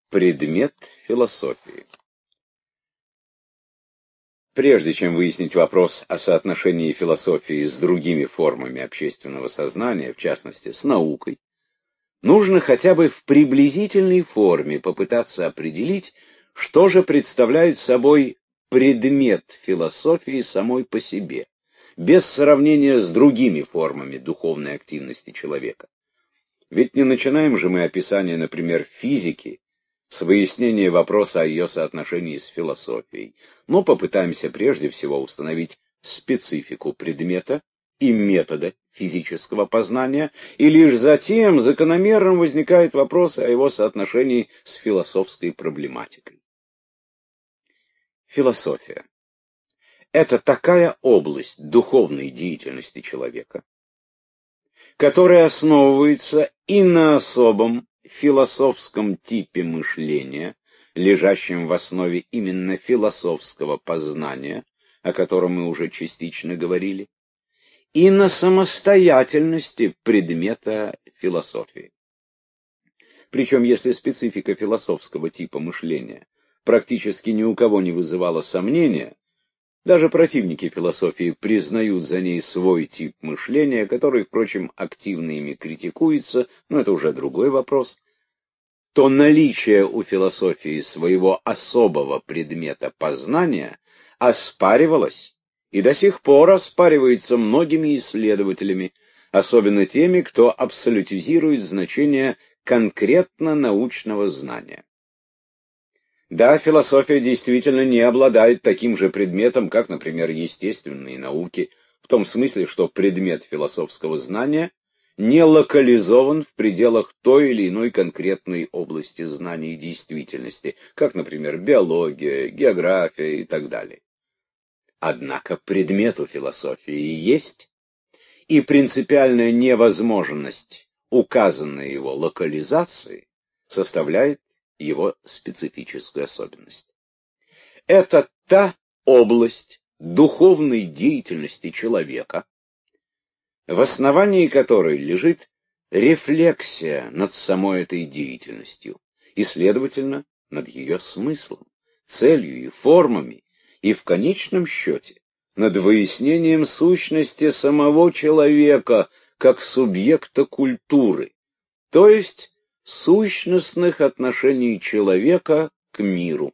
Предмет философии. Прежде чем выяснить вопрос о соотношении философии с другими формами общественного сознания, в частности, с наукой, нужно хотя бы в приблизительной форме попытаться определить, что же представляет собой предмет философии самой по себе, без сравнения с другими формами духовной активности человека. Ведь не начинаем же мы описание, например, физики с выяснения вопроса о ее соотношении с философией, но попытаемся прежде всего установить специфику предмета и метода физического познания, и лишь затем закономерно возникает вопрос о его соотношении с философской проблематикой. Философия — это такая область духовной деятельности человека, которая основывается и на особом философском типе мышления, лежащем в основе именно философского познания, о котором мы уже частично говорили, и на самостоятельности предмета философии. Причем, если специфика философского типа мышления практически ни у кого не вызывала сомнения, даже противники философии признают за ней свой тип мышления, который, впрочем, активно ими критикуется, но это уже другой вопрос, то наличие у философии своего особого предмета познания оспаривалось и до сих пор оспаривается многими исследователями, особенно теми, кто абсолютизирует значение конкретно научного знания. Да, философия действительно не обладает таким же предметом, как, например, естественные науки, в том смысле, что предмет философского знания не локализован в пределах той или иной конкретной области знаний и действительности, как, например, биология, география и так далее. Однако предмет у философии есть, и принципиальная невозможность указанной его локализации составляет его специфическую особенность. Это та область духовной деятельности человека, в основании которой лежит рефлексия над самой этой деятельностью и, следовательно, над ее смыслом, целью и формами, и в конечном счете над выяснением сущности самого человека как субъекта культуры, то есть сущностных отношений человека к миру.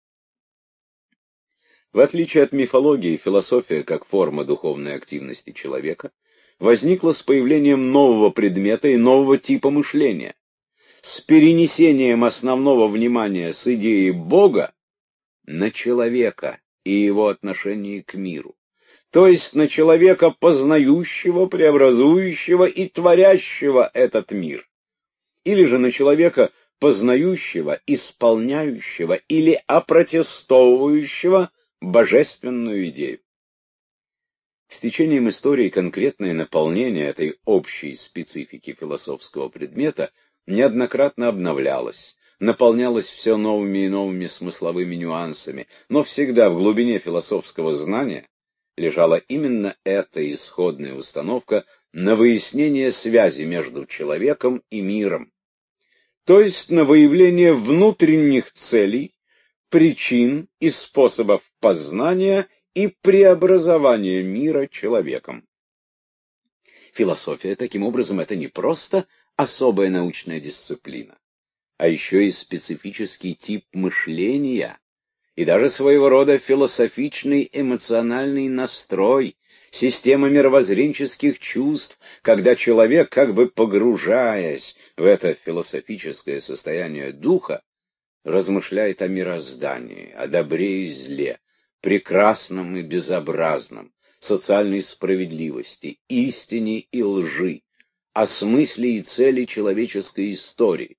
В отличие от мифологии, философия, как форма духовной активности человека, возникла с появлением нового предмета и нового типа мышления, с перенесением основного внимания с идеи Бога на человека и его отношение к миру, то есть на человека, познающего, преобразующего и творящего этот мир, или же на человека, познающего, исполняющего или опротестовывающего божественную идею. С течением истории конкретное наполнение этой общей специфики философского предмета неоднократно обновлялось, наполнялось все новыми и новыми смысловыми нюансами, но всегда в глубине философского знания лежала именно эта исходная установка на выяснение связи между человеком и миром, то есть на выявление внутренних целей, причин и способов познания и преобразования мира человеком. Философия, таким образом, это не просто особая научная дисциплина, а еще и специфический тип мышления, и даже своего рода философичный эмоциональный настрой, система мировоззренческих чувств, когда человек, как бы погружаясь в это философическое состояние духа, размышляет о мироздании, о добре и зле, прекрасном и безобразном, социальной справедливости, истине и лжи, о смысле и цели человеческой истории.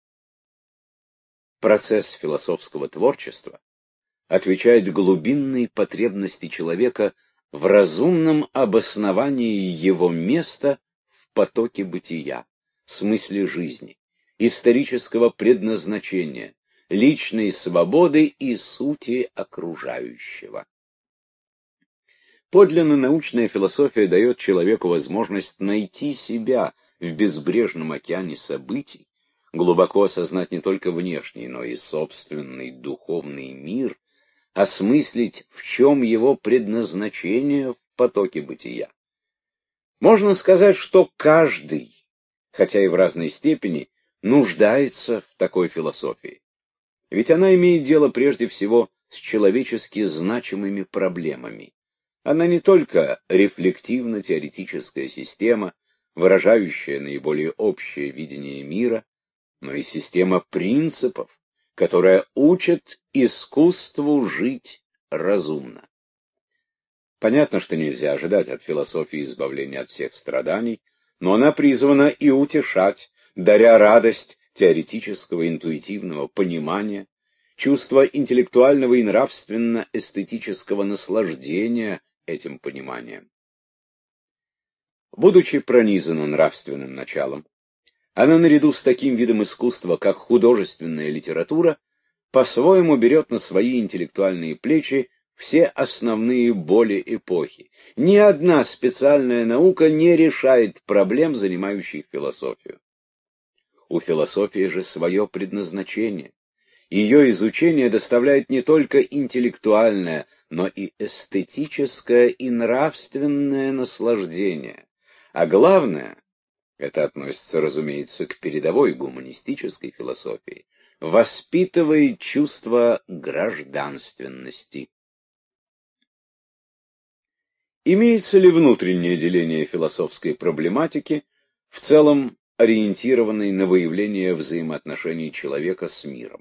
Процесс философского творчества отвечает глубинной потребности человека в разумном обосновании его места в потоке бытия, смысле жизни, исторического предназначения, личной свободы и сути окружающего. Подлинно научная философия дает человеку возможность найти себя в безбрежном океане событий, глубоко осознать не только внешний, но и собственный духовный мир, осмыслить, в чем его предназначение в потоке бытия. Можно сказать, что каждый, хотя и в разной степени, нуждается в такой философии. Ведь она имеет дело прежде всего с человечески значимыми проблемами. Она не только рефлективно-теоретическая система, выражающая наиболее общее видение мира, но и система принципов, которая учит искусству жить разумно. Понятно, что нельзя ожидать от философии избавления от всех страданий, но она призвана и утешать, даря радость теоретического интуитивного понимания, чувство интеллектуального и нравственно-эстетического наслаждения этим пониманием. Будучи пронизана нравственным началом, она наряду с таким видом искусства, как художественная литература, по-своему берет на свои интеллектуальные плечи все основные боли эпохи. Ни одна специальная наука не решает проблем, занимающих философию. У философии же свое предназначение. Ее изучение доставляет не только интеллектуальное, но и эстетическое и нравственное наслаждение. А главное, это относится, разумеется, к передовой гуманистической философии, воспитывает чувство гражданственности. Имеется ли внутреннее деление философской проблематики, в целом ориентированной на выявление взаимоотношений человека с миром?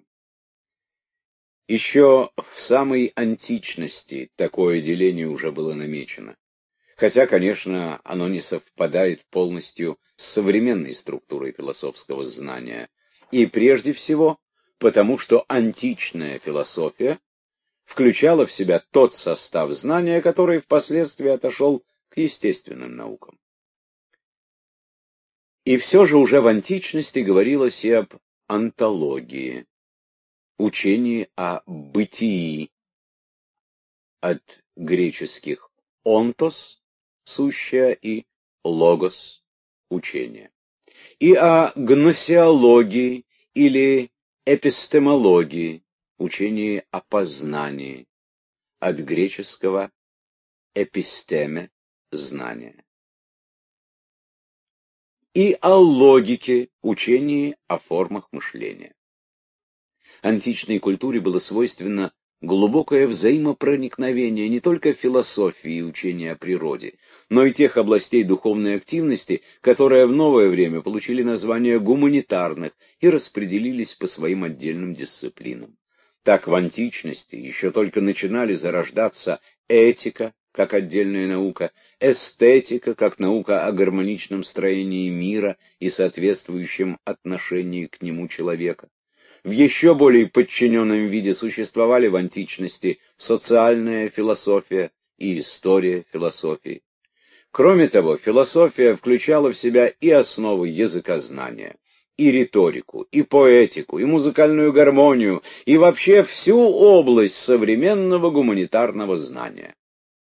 Еще в самой античности такое деление уже было намечено, хотя, конечно, оно не совпадает полностью с современной структурой философского знания, и прежде всего потому, что античная философия включала в себя тот состав знания, который впоследствии отошел к естественным наукам. И все же уже в античности говорилось и об онтологии, учении о бытии, от греческих «онтос» — сущее, и «логос» — учение, и о гносеологии или эпистемологии, учении о познании, от греческого «эпистеме» — знание, и о логике, учении о формах мышления. Античной культуре было свойственно глубокое взаимопроникновение не только философии и учения о природе, но и тех областей духовной активности, которые в новое время получили название гуманитарных и распределились по своим отдельным дисциплинам. Так в античности еще только начинали зарождаться этика, как отдельная наука, эстетика, как наука о гармоничном строении мира и соответствующем отношении к нему человека. В еще более подчиненном виде существовали в античности социальная философия и история философии. Кроме того, философия включала в себя и основы языкознания, и риторику, и поэтику, и музыкальную гармонию, и вообще всю область современного гуманитарного знания.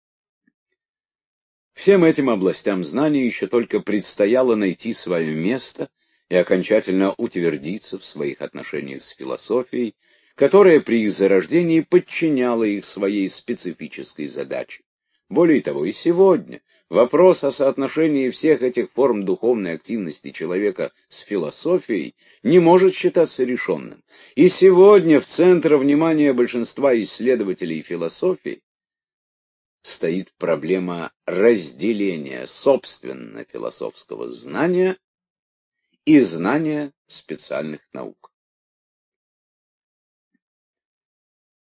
Всем этим областям знаний еще только предстояло найти свое место и окончательно утвердиться в своих отношениях с философией, которая при их зарождении подчиняла их своей специфической задаче. Более того, и сегодня вопрос о соотношении всех этих форм духовной активности человека с философией не может считаться решенным. И сегодня в центре внимания большинства исследователей философии стоит проблема разделения собственно философского знания и знания специальных наук.